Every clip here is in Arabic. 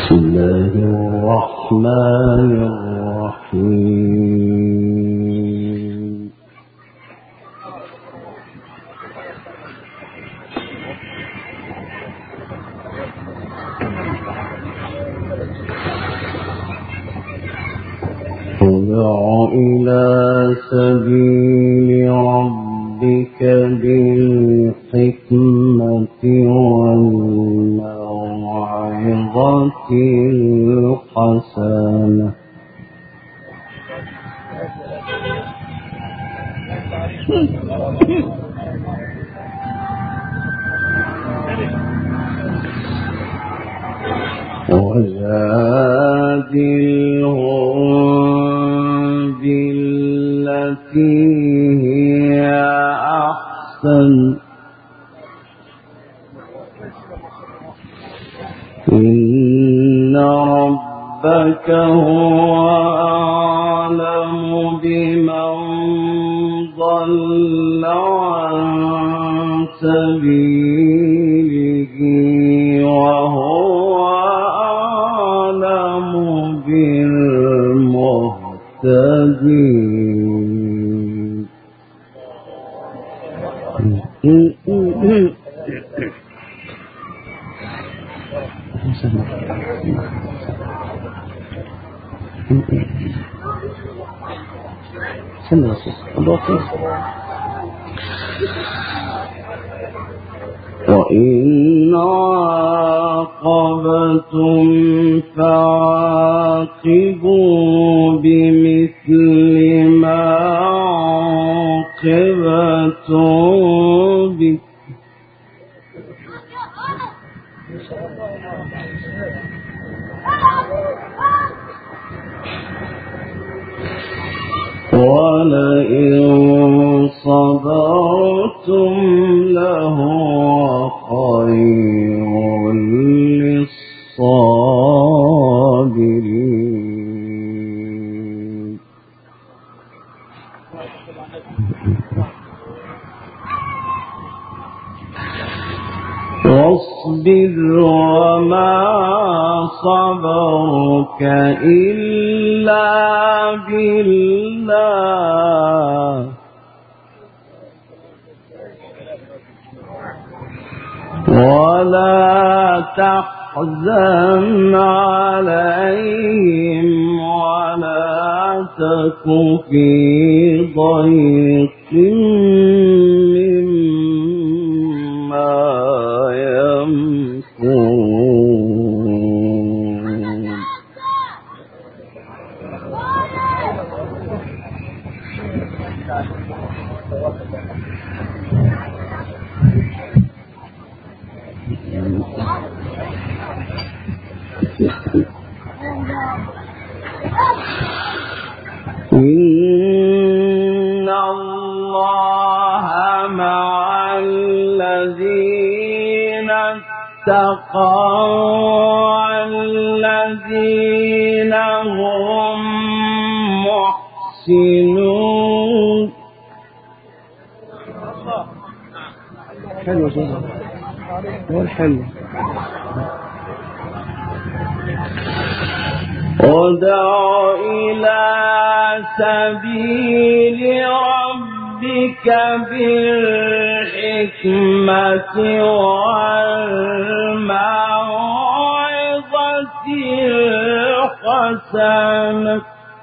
بسم الله الرحمن الرحيم ادع إلى سبيل ربك بالحكمة والموعظة الحسنة وجادلهم بالتي هي أحسن إن ربك هو أعلم بمن ضل عن سبيله وهو أعلم بالمهتدين وإن عاقبتم فعاقبوا بمثل ما عوقبتم به ولئن صبرتم لهو خير للصابرين واصبر وما صبرك إلا بالله ولا تحزن عليهم ولا تك في ضيق مما يمكرون إن الله مع الذين اتقوا والذين هم محسنون حلو جدا والحلو ادع إلى سبيل ربك بالحكمة والموعظة الحسنة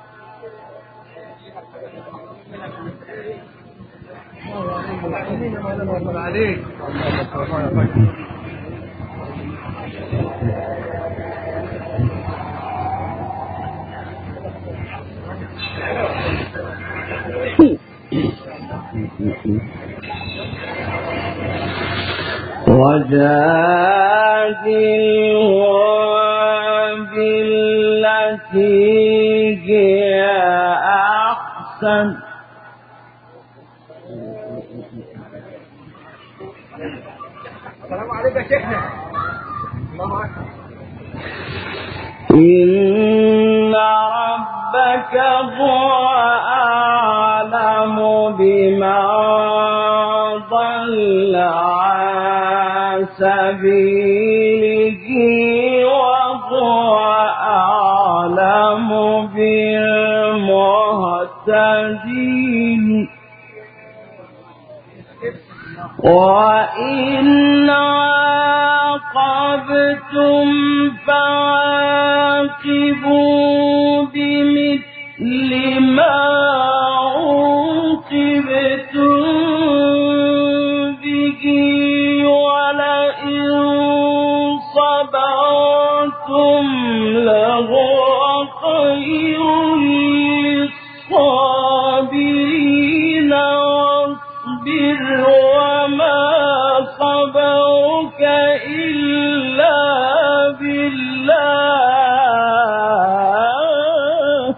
وجادلهم بالتي هي أحسن السلام عليكم يا شيخنا. الله أكبر. إن ربك هو أعلم بمن ضل عن سبيله وهو وإن عاقبتم فعاقبوا بمثل ما عوقبتم به ولئن صبرتم لهو خير للصابرين واصبر وما صبرك إلا بالله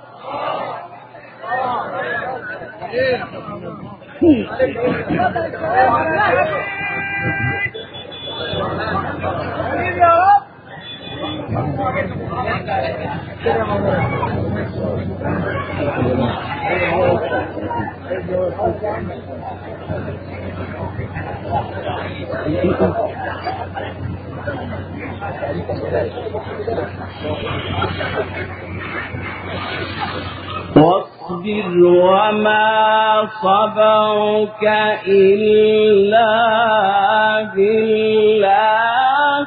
واصبر وما صبرك إلا بالله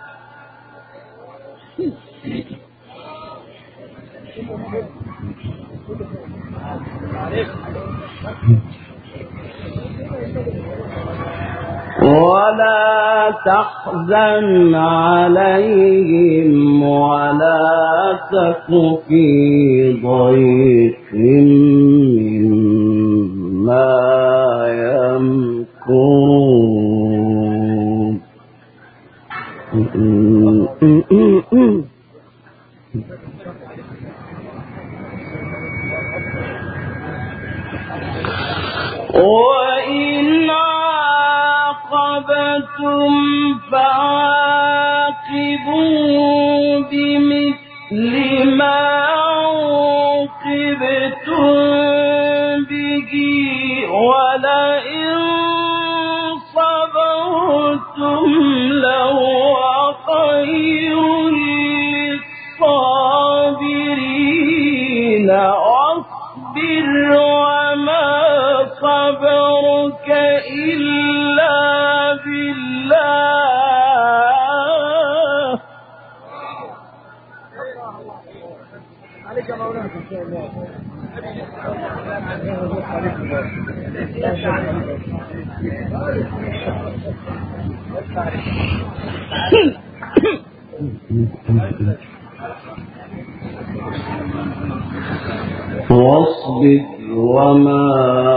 ولا تحزن عليهم ولا تك في ضيق مما يمكرون وإن عاقبتم فعاقبوا بمثل ما عوقبتم به ولئن صبرتم لهو خير للصابرين واصبر وما صبرك إلا بالله واصبر وما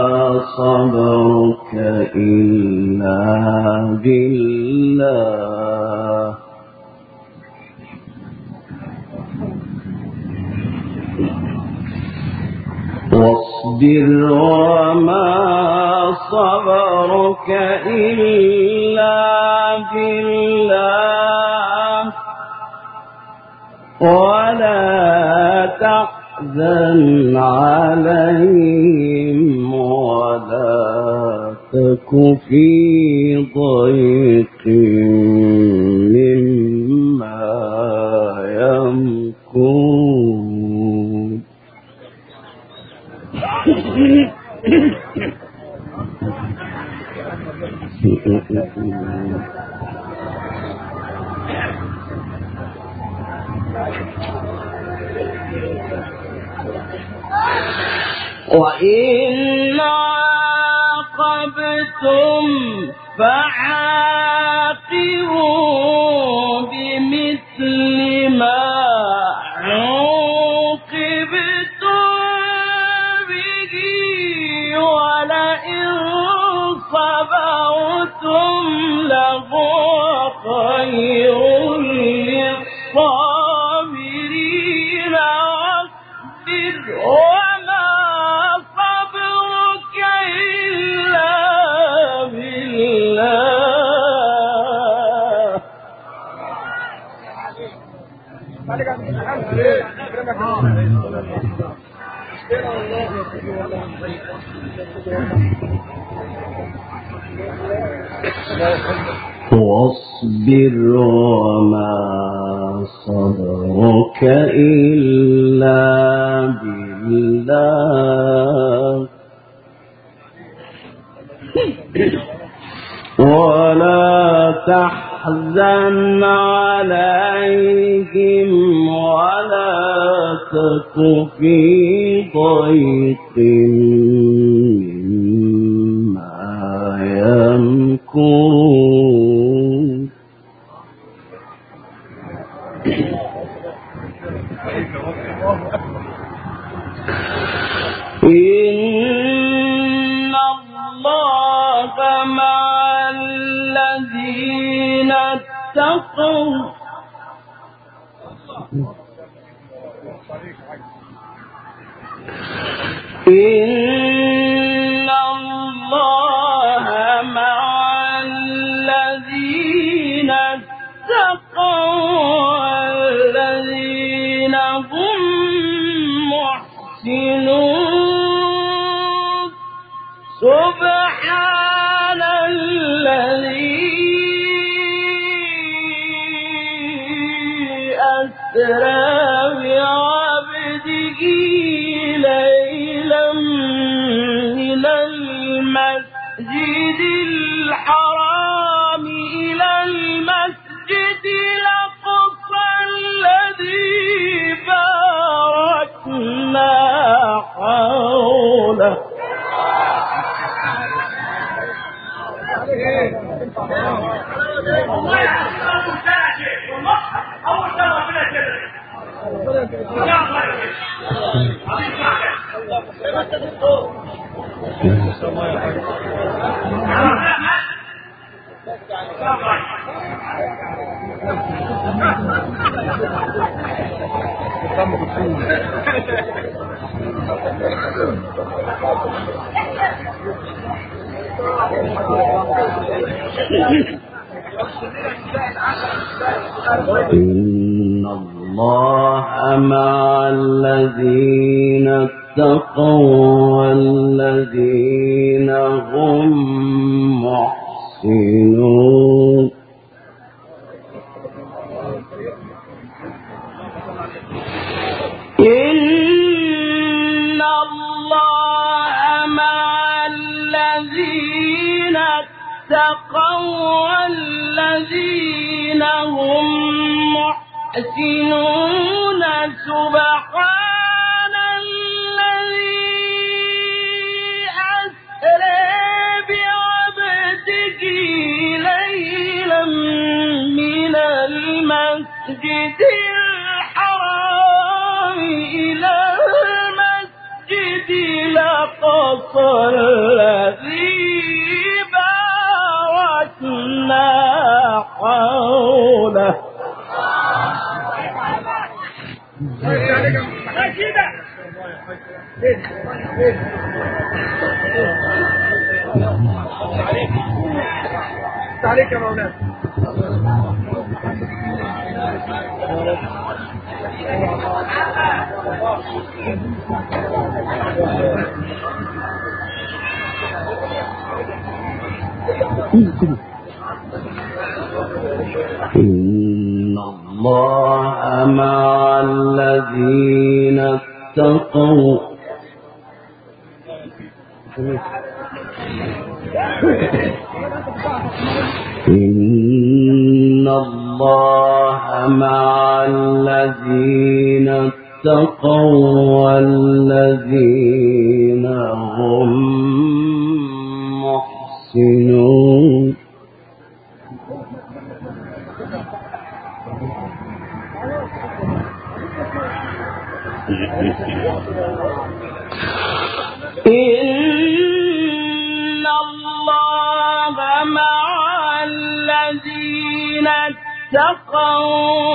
صبرك إلا بالله واصبر وما صبرك إلا بالله ولا تحزن عليهم ولا تك في ضيق مما يمكرون وإن عاقبتم فعاقبوا بمثل ما عوقبتم به ولئن صبرتم لهو خير للصابرين واصبر وما صبرك إلا بالله واصبر وما صبرك إلا بالله ولا تحزن عليهم ولا تك في ضيق مما يمكرون إن الله مع الذين اتقوا إن الله مع الذين اتقوا والذين هم محسنون سبحان الذي أسرى بعبده ليلا من المسجد الحرام إلى المسجد الأقصى الذي باركنا حوله إن الله مع الذين اتقوا والذين هم محسنون إن الله مع الذين اتقوا والذين هم محسنون سبحان الذي أسرى بعبده ليلا من المسجد الحرام إلى المسجد الأقصى الذي باركنا حوله عليك يا مولانا. إن الله مع الذين اتقوا إن الله مع الذين اتقوا والذين هم محسنون إن الله مع الذين اتقوا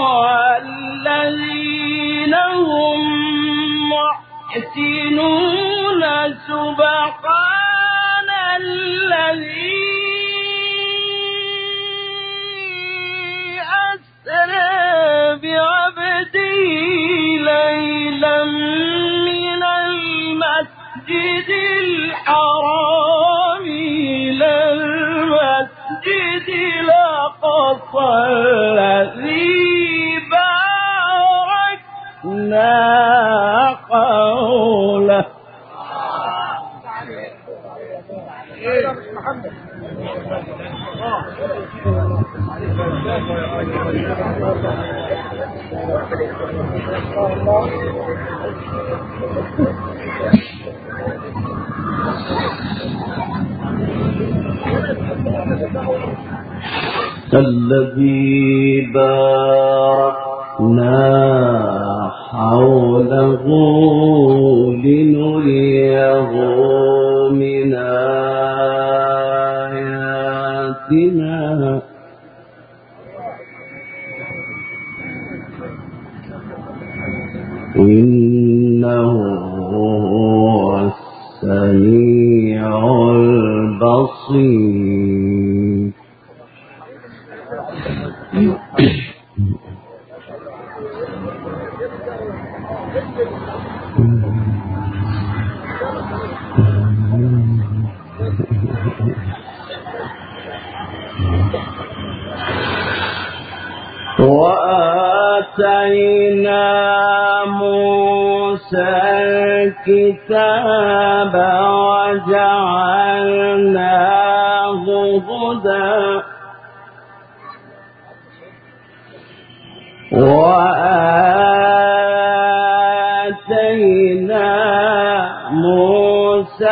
والذين هم محسنون سبحان الذي أسرى بعبده ليلا من المسجد الحرام إلى المسجد الأقصى الذي باركنا حوله الذي باركنا حوله لنريه من آياتنا إنه هو السميع البصير. وآتينا موسى الكتاب وجعلناه هدى وآتينا موسى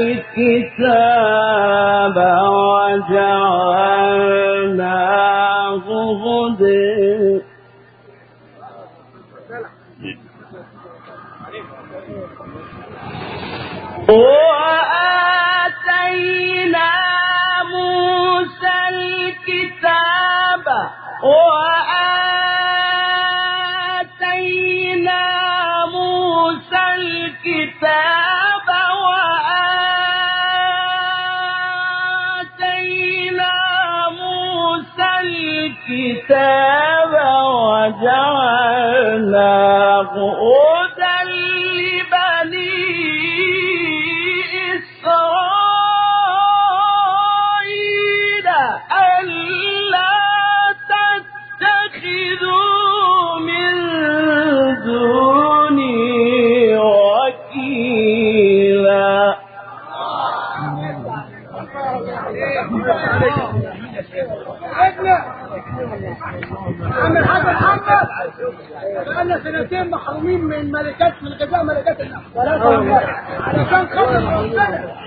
الكتاب وجعلناه هدى وآتينا موسى الكتاب وآتينا موسى الكتاب وآتينا موسى الكتاب وجعلناه هدى لبني إسرائيل ألا تتخذوا من دوني وكيلا. بقالنا سنتين محرومين من ملكات من غذاء ملكات الأحوال علشان خاطر ربنا.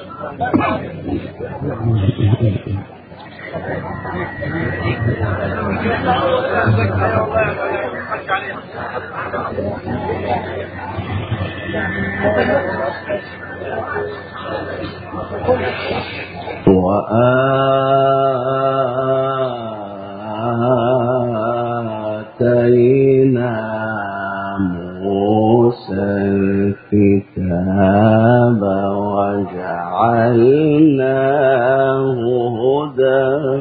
وآتينا موسى الكتاب وجعلناه هدى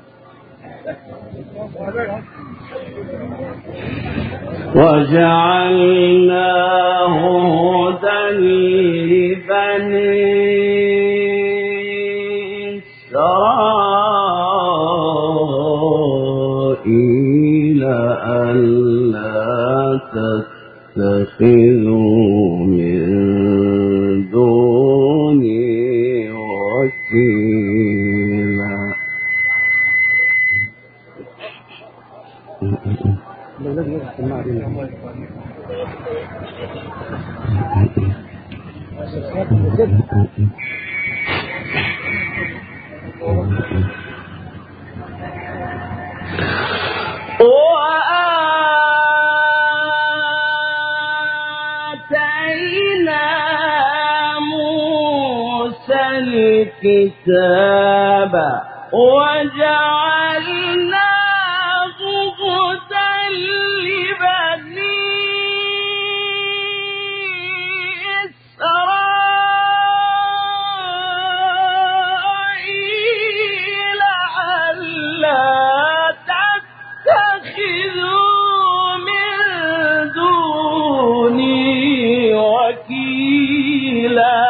وجعلناه هدى لبني إسرائيل ألا تتخذوا من دوني وكيلا. وآتينا موسى الكتاب وجعلناه هدى لبني إسرائيل ألا تتخذوا من دوني وكيلا.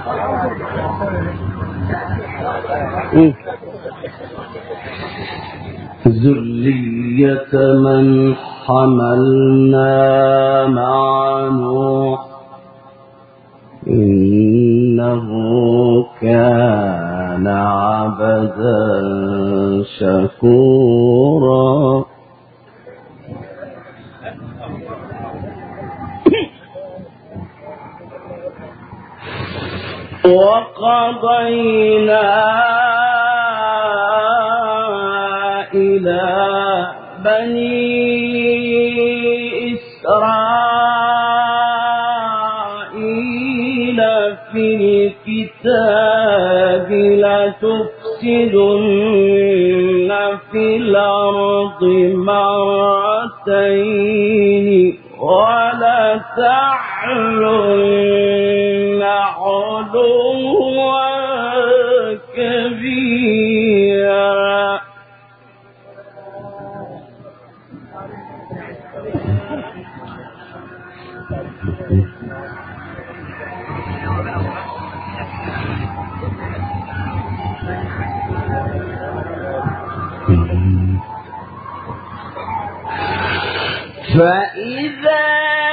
ذرية من حملنا مع نوح إنه كان عبدا شكورا وقضينا إلى بني إسرائيل في الكتاب لتفسدن في الأرض مرتين ولتعلن علوا كبيرا فإذا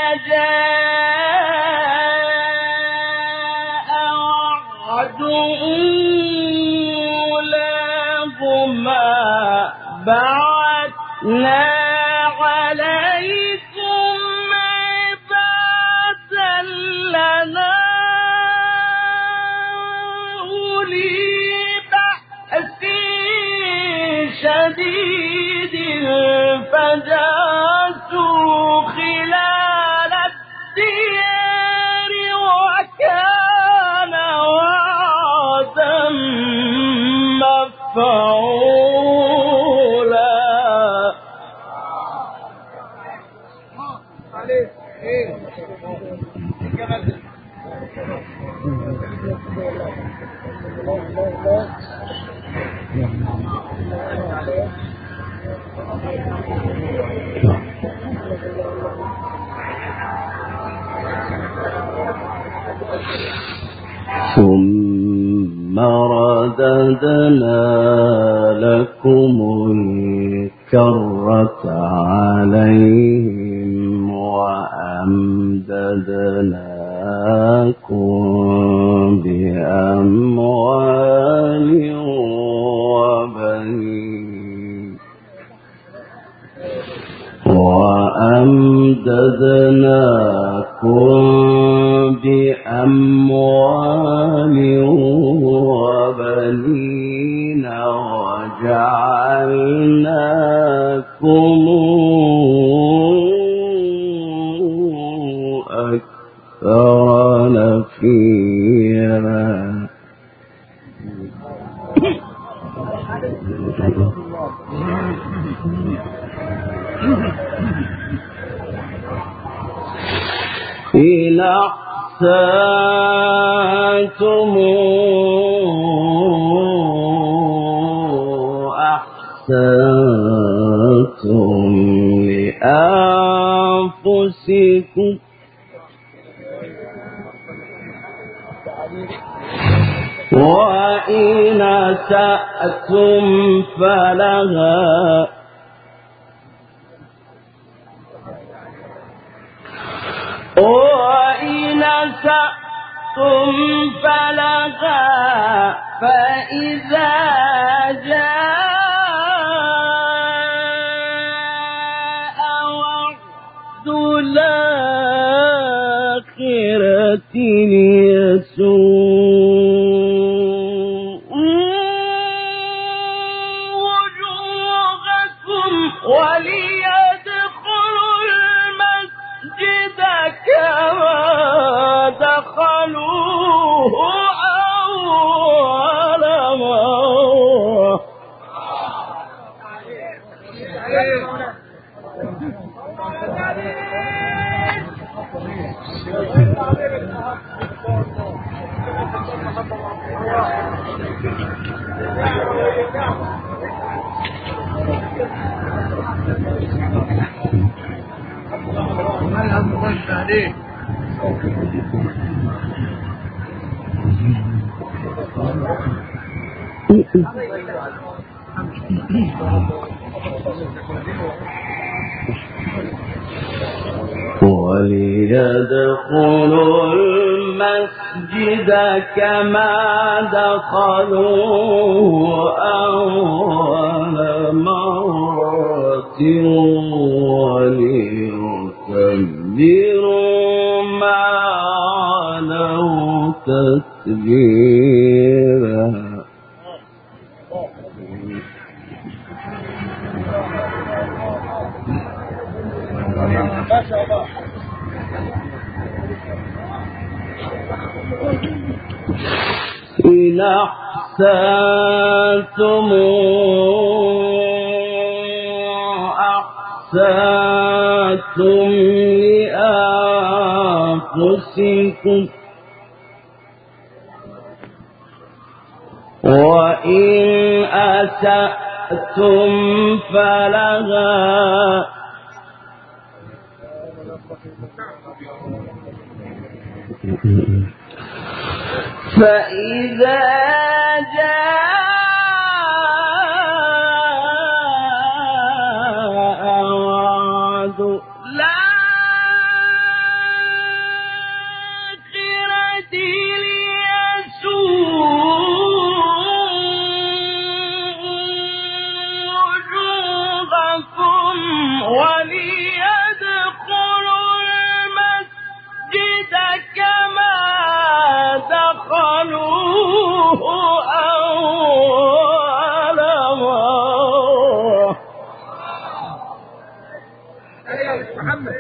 جاء وعد أولاهما بعثنا عليكم عبادا لنا أولي بأس شديد فجاسوا خلال الديار وكان وعدا مفعولا ثم رددنا لكم الكرة عليهم وأمددناكم بأموال وبنين بأموال وبنين وجعلناكم أكثر نفيرا إن أحسنتم أحسنتم لأنفسكم وإن أسأتم فلها وإن أسأتم فلها فإذا جاء وعد الآخرة ليسوءوا وجوهكم وليدخلوا المسجد كما دخلوه أول مرة وليدخلوا المسجد كما دخلوه أول مرة وليتبروا ما علوا تتبيرا. ما شاء الله. إن أحسنتم أحسنتم لأنفسكم وإن أسأتم فلها فإذا جاء وعد الآخرة ليسوءوا وجوهكم وليدخلوا المسجد كما دخلوه أول مرة. محمد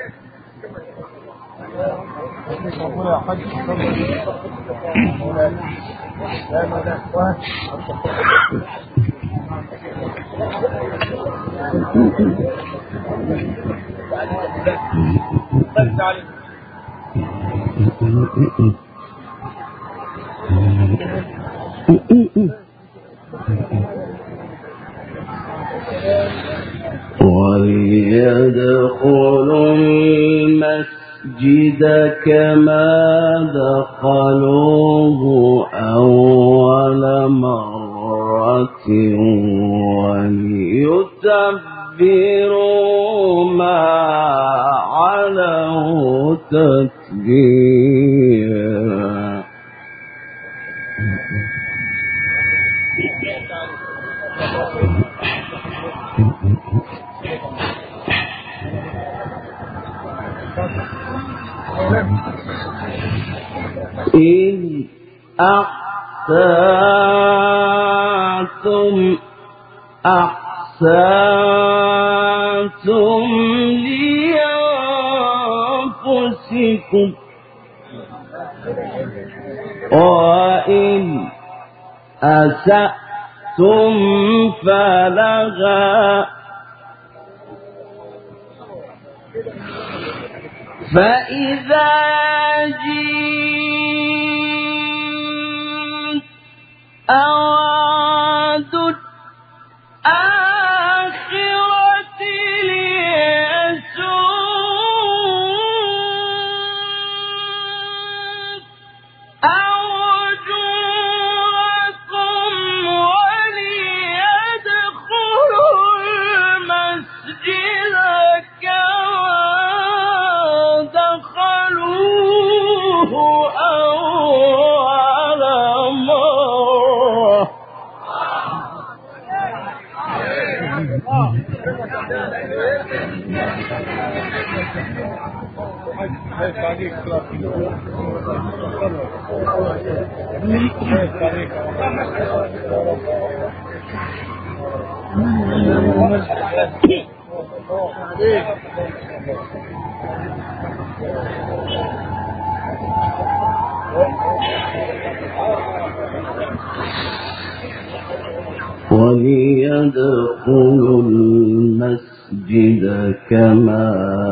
وليدخلوا المسجد كما دخلوه أول مرة وليتبروا ما علوا تتبيرا. إن أحسنتم أحسنتم لأنفسكم وإن أسأتم فلها فإذا جئت أوعد الآخرة ليسوءوا وجوهكم وليدخلوا المسجد كما دخلوه أول مرة. وليدخلوا المسجد كما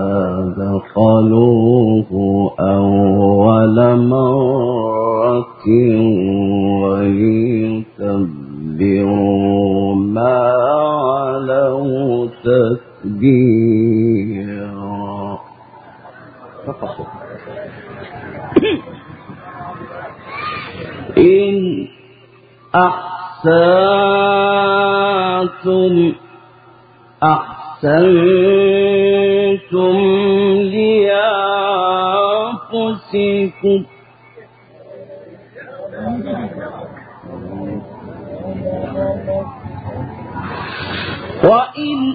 دخلوه أول مرة وليتبروا ما علوا تتبيرا. إن أحسنتم لأنفسكم وإن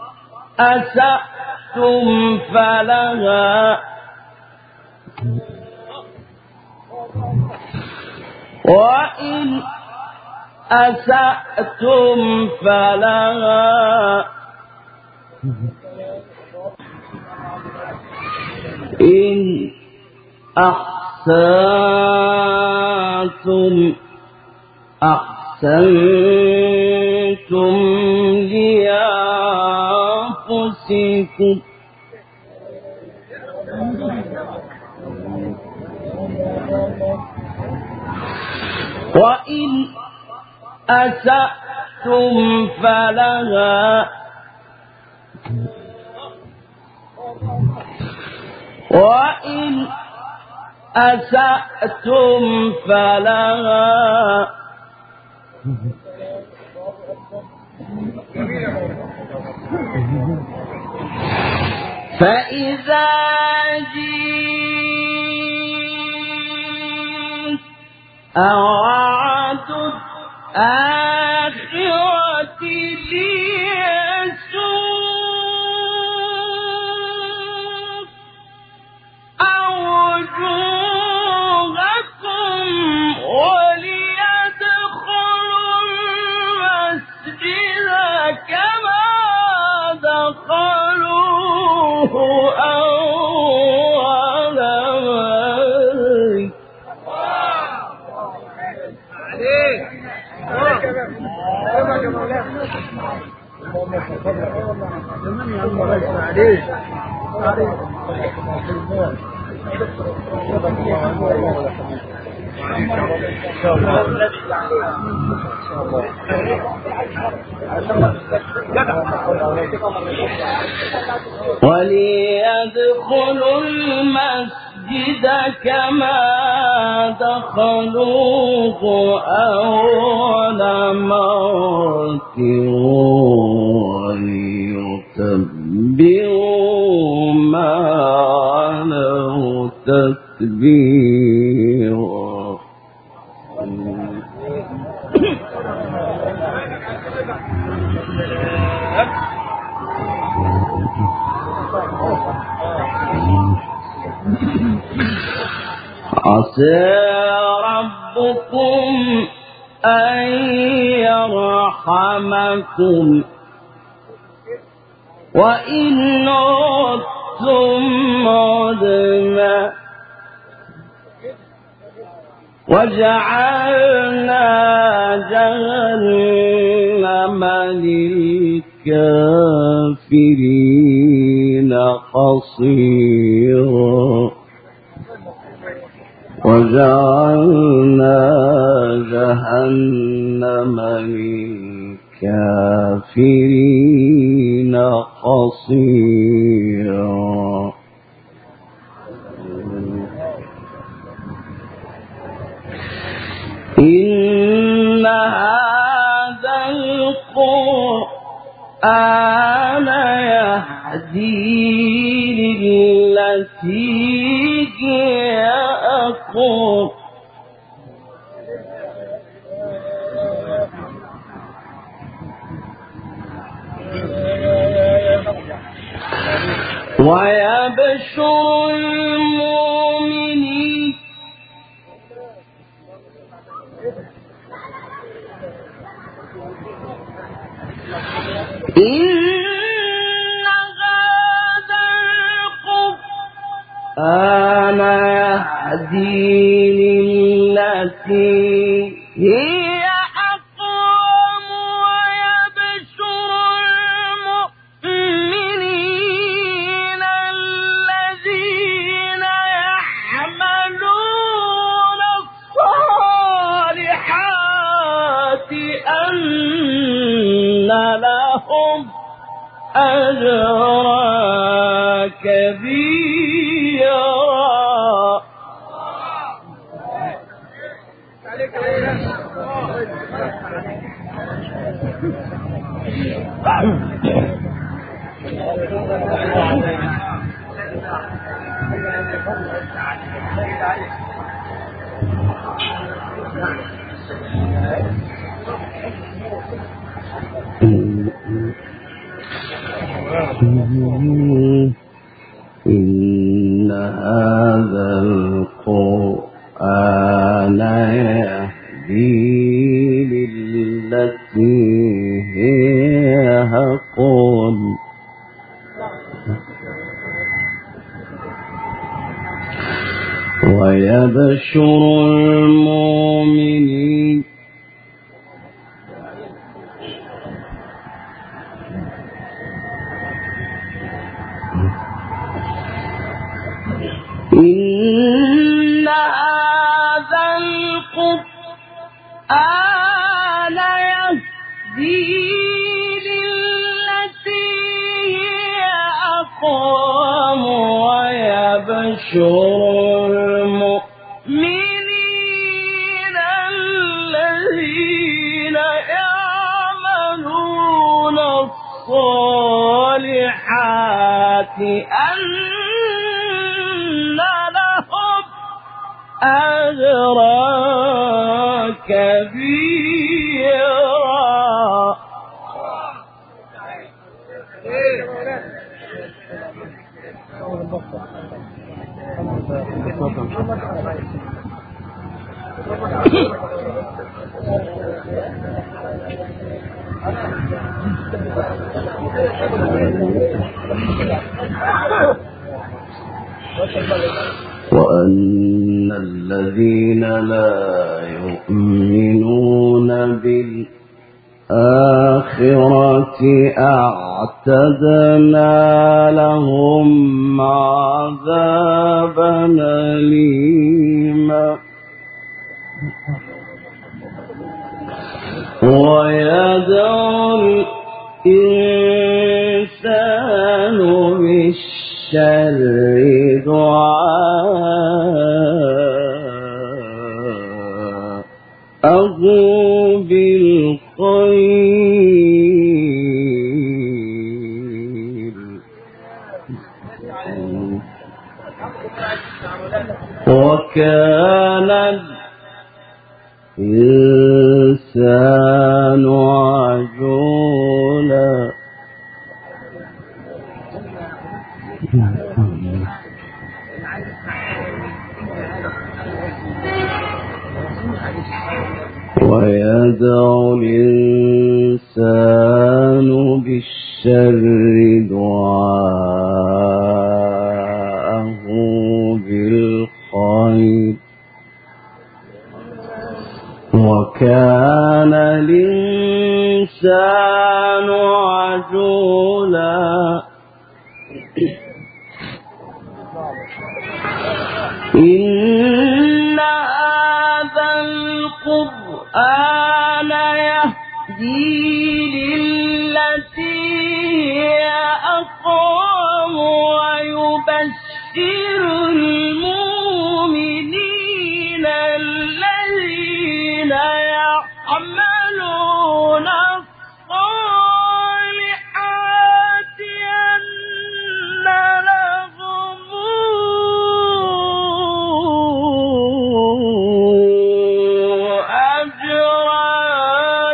أسأتم فلها وإن أسأتم فلها إن أحسنتم لأنفسكم وإن أسأتم فلها وإن أسأتم فلها فإذا جئت أوعد الآخرة ليسوء أوجوهكم وليدخلوا المسجد كما دخلوه أول وليدخلوا المسجد كما دخلوه أول مرة وليتبروا ما علوا تتبيرا عسى ربكم أن يرحمكم وإن عدتم عدنا وجعلنا جهنم للكافرين حصيرا وجعلنا جهنم للكافرين حصيرا إن هذا القرآن يهدي للتي هي أقوم ويبشر المؤمنين إن هذا القرآن يهدي للتي هي أقوم ويبشر المؤمنين الذين يعملون الصالحات أن لهم أجرا كبيرا إن هذا القرآن يهدي للتي هي أقوم ويبشر المؤمنين إن هذا القرآن يهدي للتي هي أقوم ويبشر المؤمنين الذين يعملون الصالحات أن لهم أجرا كبيرا. وأن الذين لا يؤمنون بالآخرة أعتدنا لهم عذابا أليما ويدعو الإنسان بالشر دعاءه بالخير وكان الإنسان عجولا ويدعو الإنسان بالشر دعاءه بالخير وكان الإنسان عجولا إن هذا القرآن يهدي للتي هي أقوم ويبشر المؤمنين الذين يعملون الصالحات أن لهم أجرا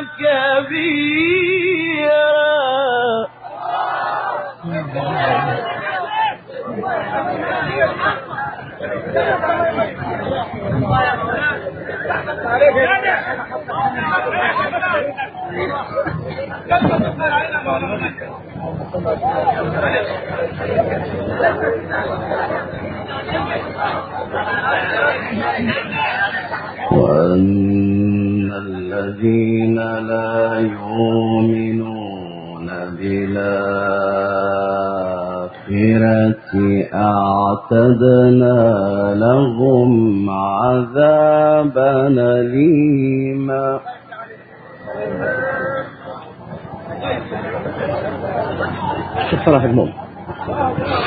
وأن الذين لا يؤمنون بالآخرة أعتدنا لهم عذابا أليما شكرا في الموت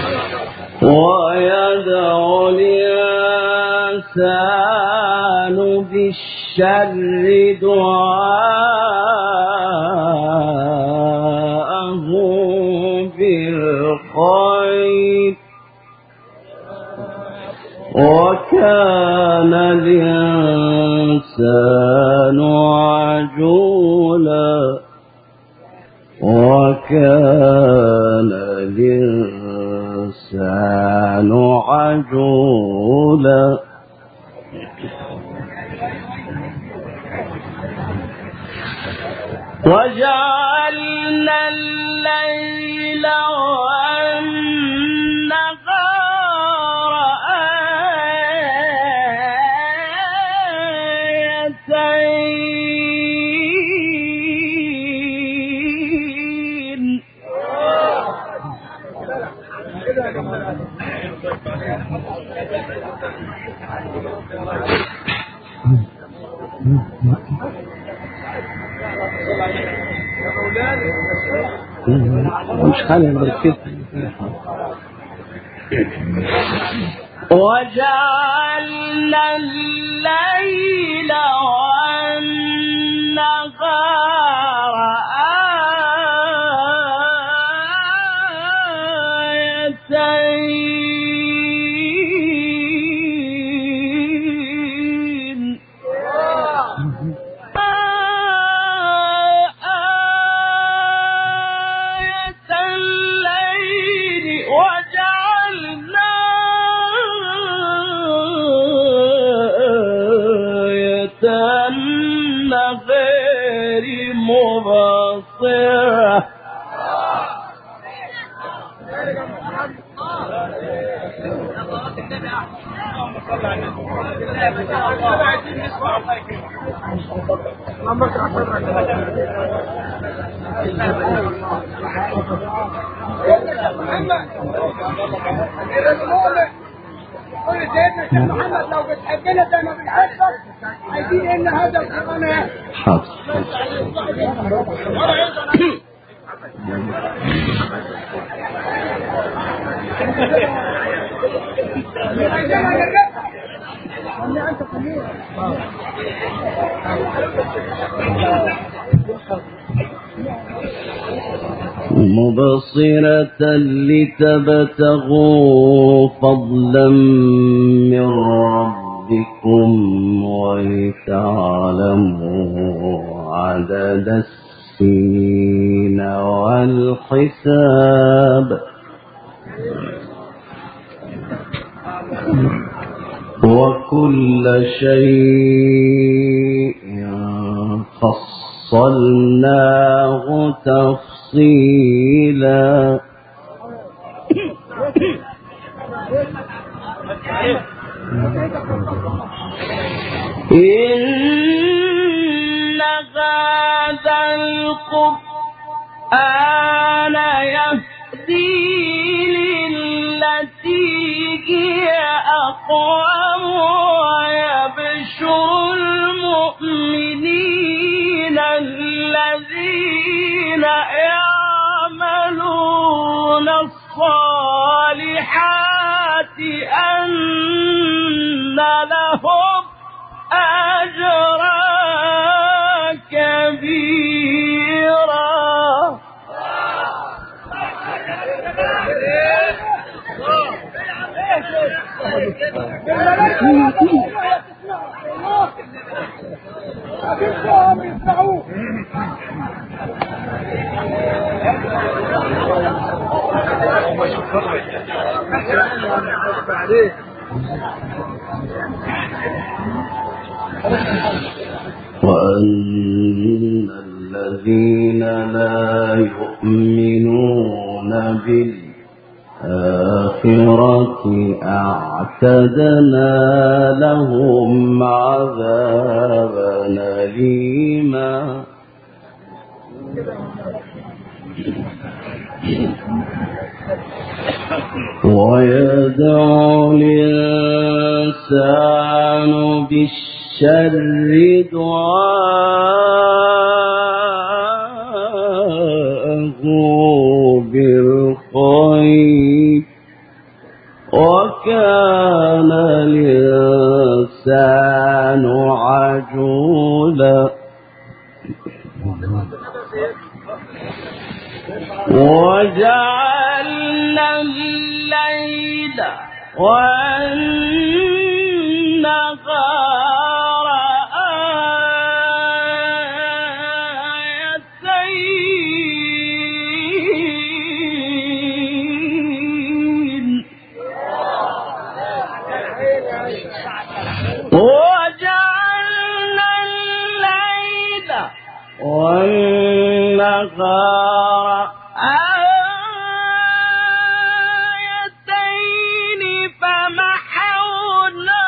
ويدعو الإنسان بالشر دعاءه بالخير وكان الإنسان عجولا وكان الإنسان عجولا وجعلنا الليل والنهار آيتين مش خالي بركز وجعلنا الليل والنهار آيتين آية الليل وجعلنا آية النهار مبصرة قول سيدنا محمد لو بتحبنا زي ما بنحبك عايزين ان هذا القرآن حاضر مبصرة لتبتغوا فضلا من ربكم ولتعلموا عدد السنين والحساب وكل شيء فصلناه تفصيلا إن هذا القرآن يهدي للتي هي أقوم ويبشر المؤمنين الذين يعملون الصالحات أن لهم أجرا كبيرا وأن الذين لا يؤمنون بالآخرة أعتدنا لهم عذابا أليما ويدعو الإنسان بالشر دعاءه بالخير وكان الإنسان عجولا وجعلنا الليل والنهار آيتين وجعلنا الليل والنهار آيتين فمحونا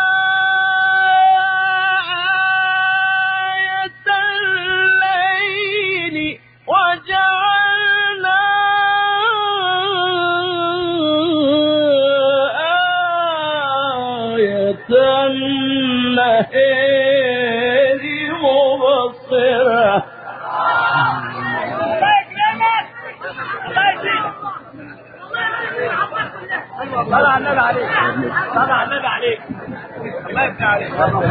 آية الليل وجعلنا آية النهار مبصرة طلع النبي عليك طلع النبي عليك الله يفتح عليك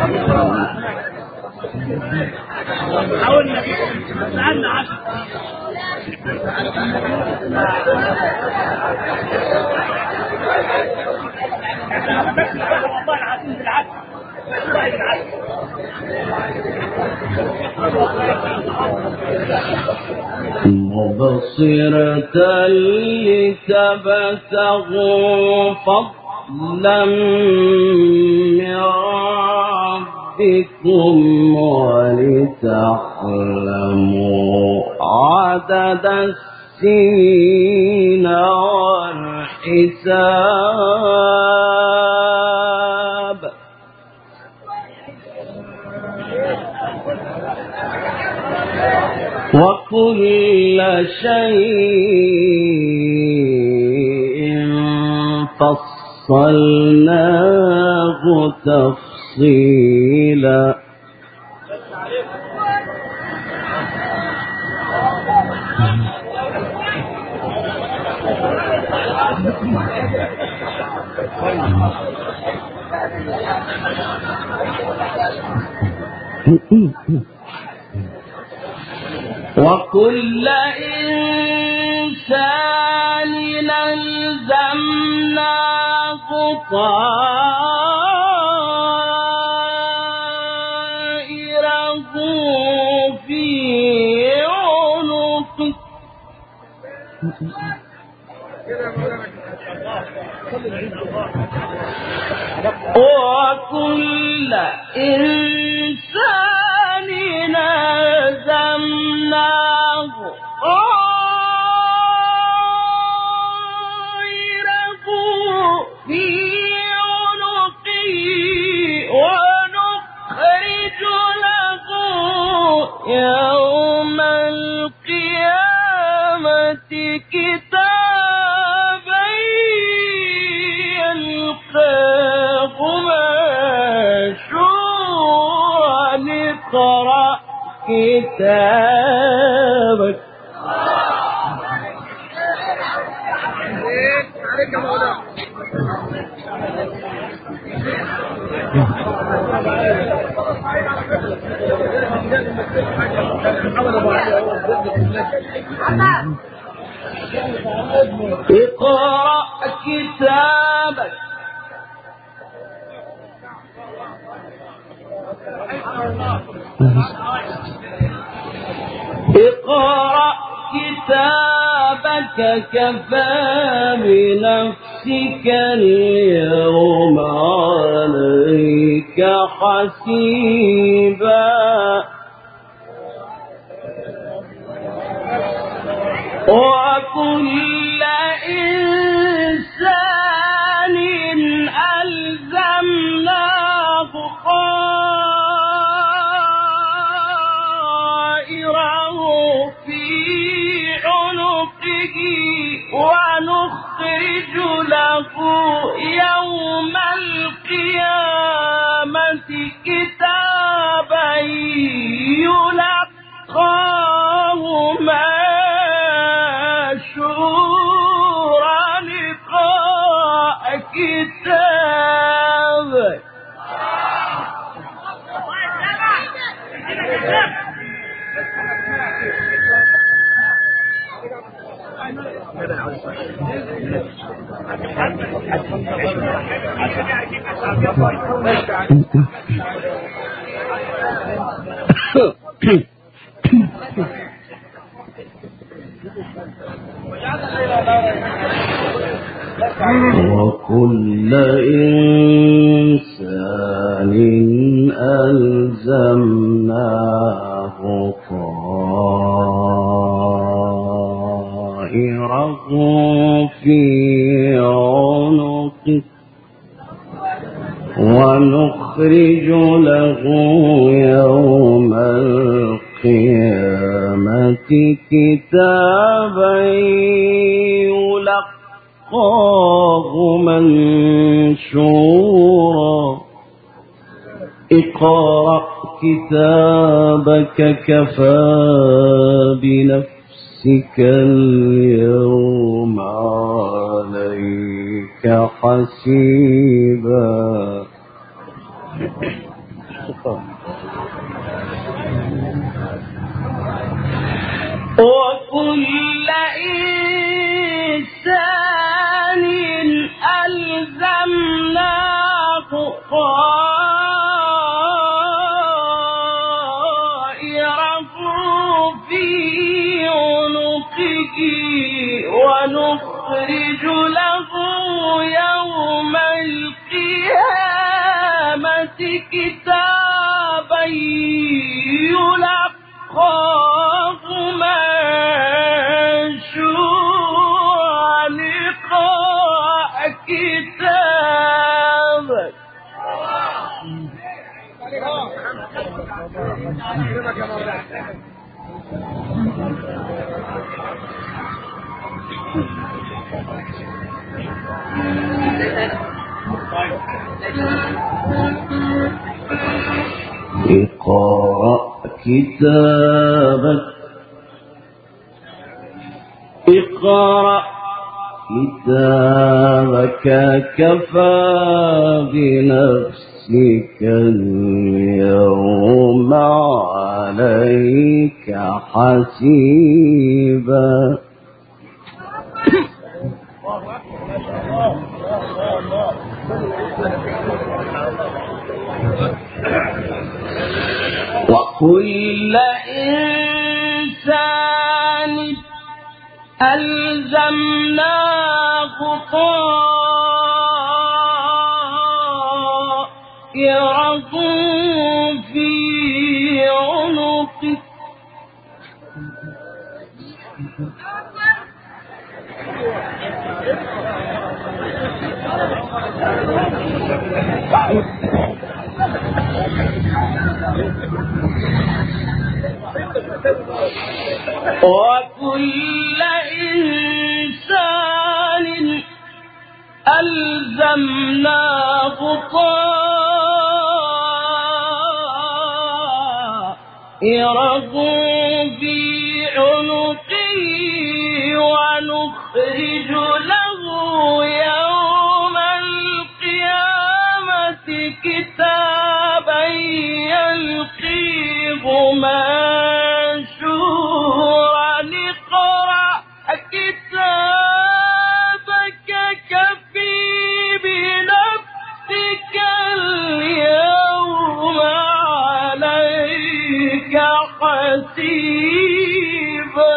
حاولنا سألنا عشر والله العظيم بالعكس والله بالعكس مبصرة لتبتغوا فضلا من ربكم ولتعلموا عدد السنين والحساب وكل شيء فصلناه تفصيلا وكل إنسان ألزمناه طائره في عنقه وكل إنسان ألزمناه طائره في عنقه ونخرج له يوم القيامة كتابا يلقاه منشورا اقرأ كتابك عليك يا مولانا اقرأ كتابك اقرأ كتابك كفى بنفسك اليوم عليك حسيبا وكل إنسان ألزمناه طائره في عنقه ونخرج له يوم القيامة كتابا يلقاه منشورا اقرأ كتابك وكل إنسان ألزمناه طائره في عنقه ونخرج له يوم القيامة كتابا يلقاه منشورا اقرأ كتابك كفى بنفسك اليوم عليك حسيبا. وكل إنسان ألزمناه طائره في عنقه ونخرج له يوم القيامة كتابا يلقاه منشورا اقرأ كتابك اقرأ كتابك اقرأ كتابك كفى بنفسك اليوم عليك حسيبا. وكل إنسان ألزمناه طائره في عنقه وكل إنسان ألزمناه طائره في عنقه ونخرج له يوم القيامة كتابا يلقيه منشورا اقرأ كتابك كفى بنفسك اليوم عليك حسيبا.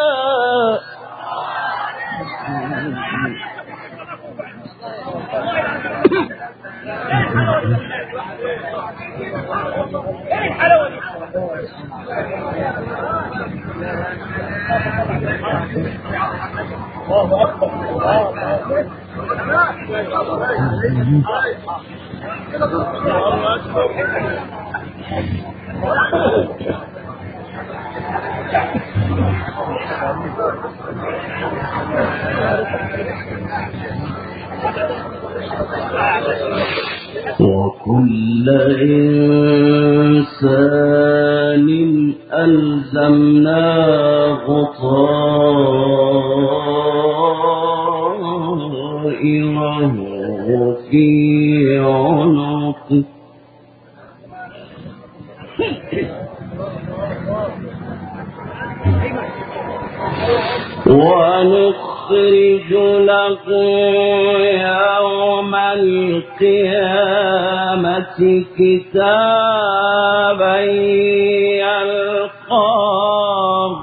وكل إنسان ألزمناه طائره في عنقه ونخرج له يوم القيامة كتابا يلقاه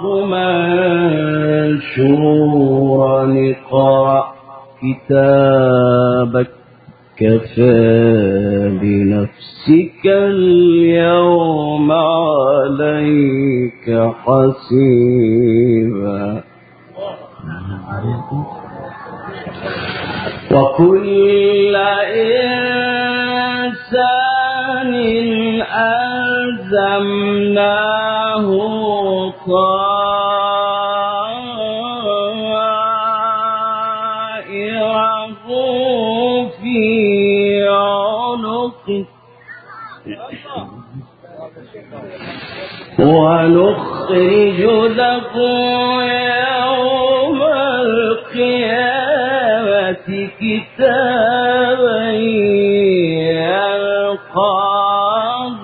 منشورا اقرأ كتابك كفى بنفسك اليوم عليك حسيبا وكل إنسان ألزمناه طائره في عنقه ونخرج له يوم القيامة كتابا يلقاه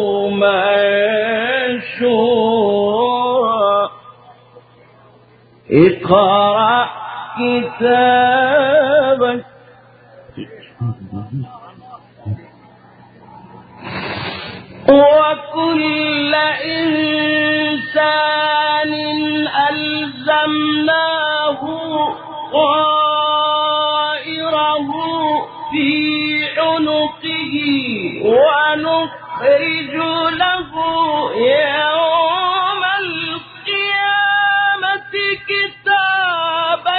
منشورا اقرأ كتابك وكل إنسان ألزمناه طائره في عنقه ونخرج له يوم القيامة كتابا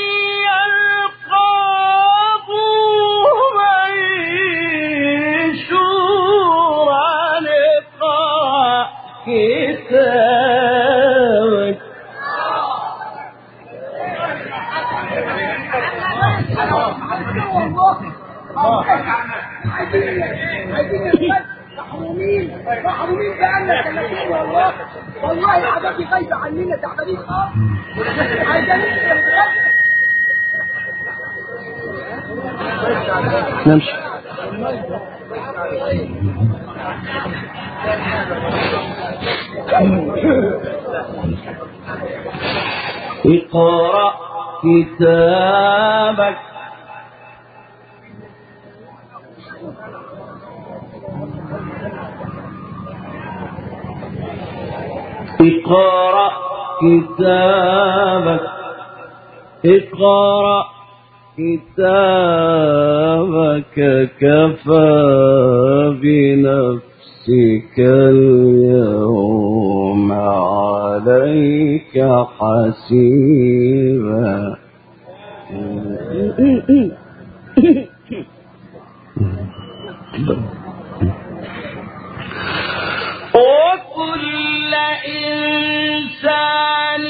يلقاه منشورا اقرأ كتابك محرومين بقالنا 30 والله عادتي خايفة عننا تعبانين خالص نمشي اقرأ كتابك اقرأ كتابك اقرأ كتابك كفى بنفسك اليوم عليك حسيبا وكل إنسان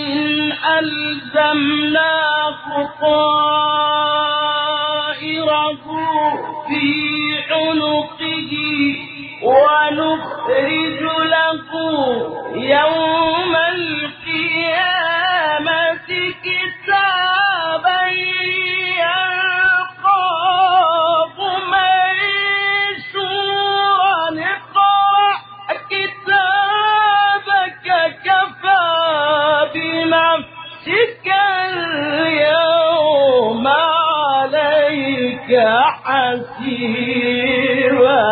ألزمناه طائره في عنقه ونخرج له يوم القيامة كتابا يلقاه منشورا اقرأ كتابك كفى بنفسك اليوم عليك حسيبا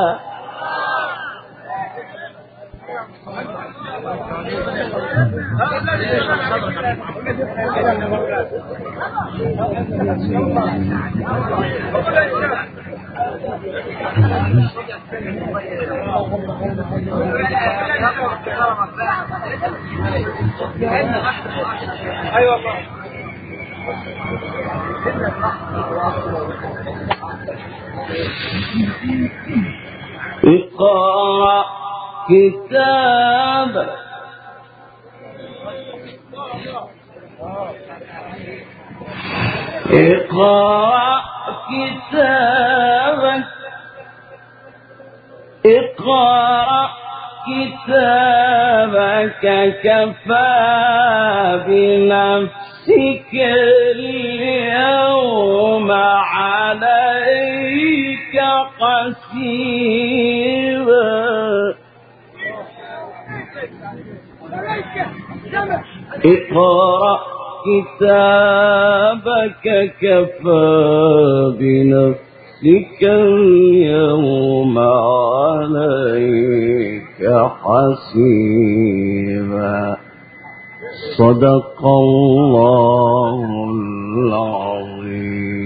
اقرأ كتابك اقرأ كتابك اقرأ كتابك كفى بنفسك اليوم عليك حسيبا عليك سمع اقرأ كتابك كفى بنفسك اليوم عليك حسيبا صدق الله العظيم.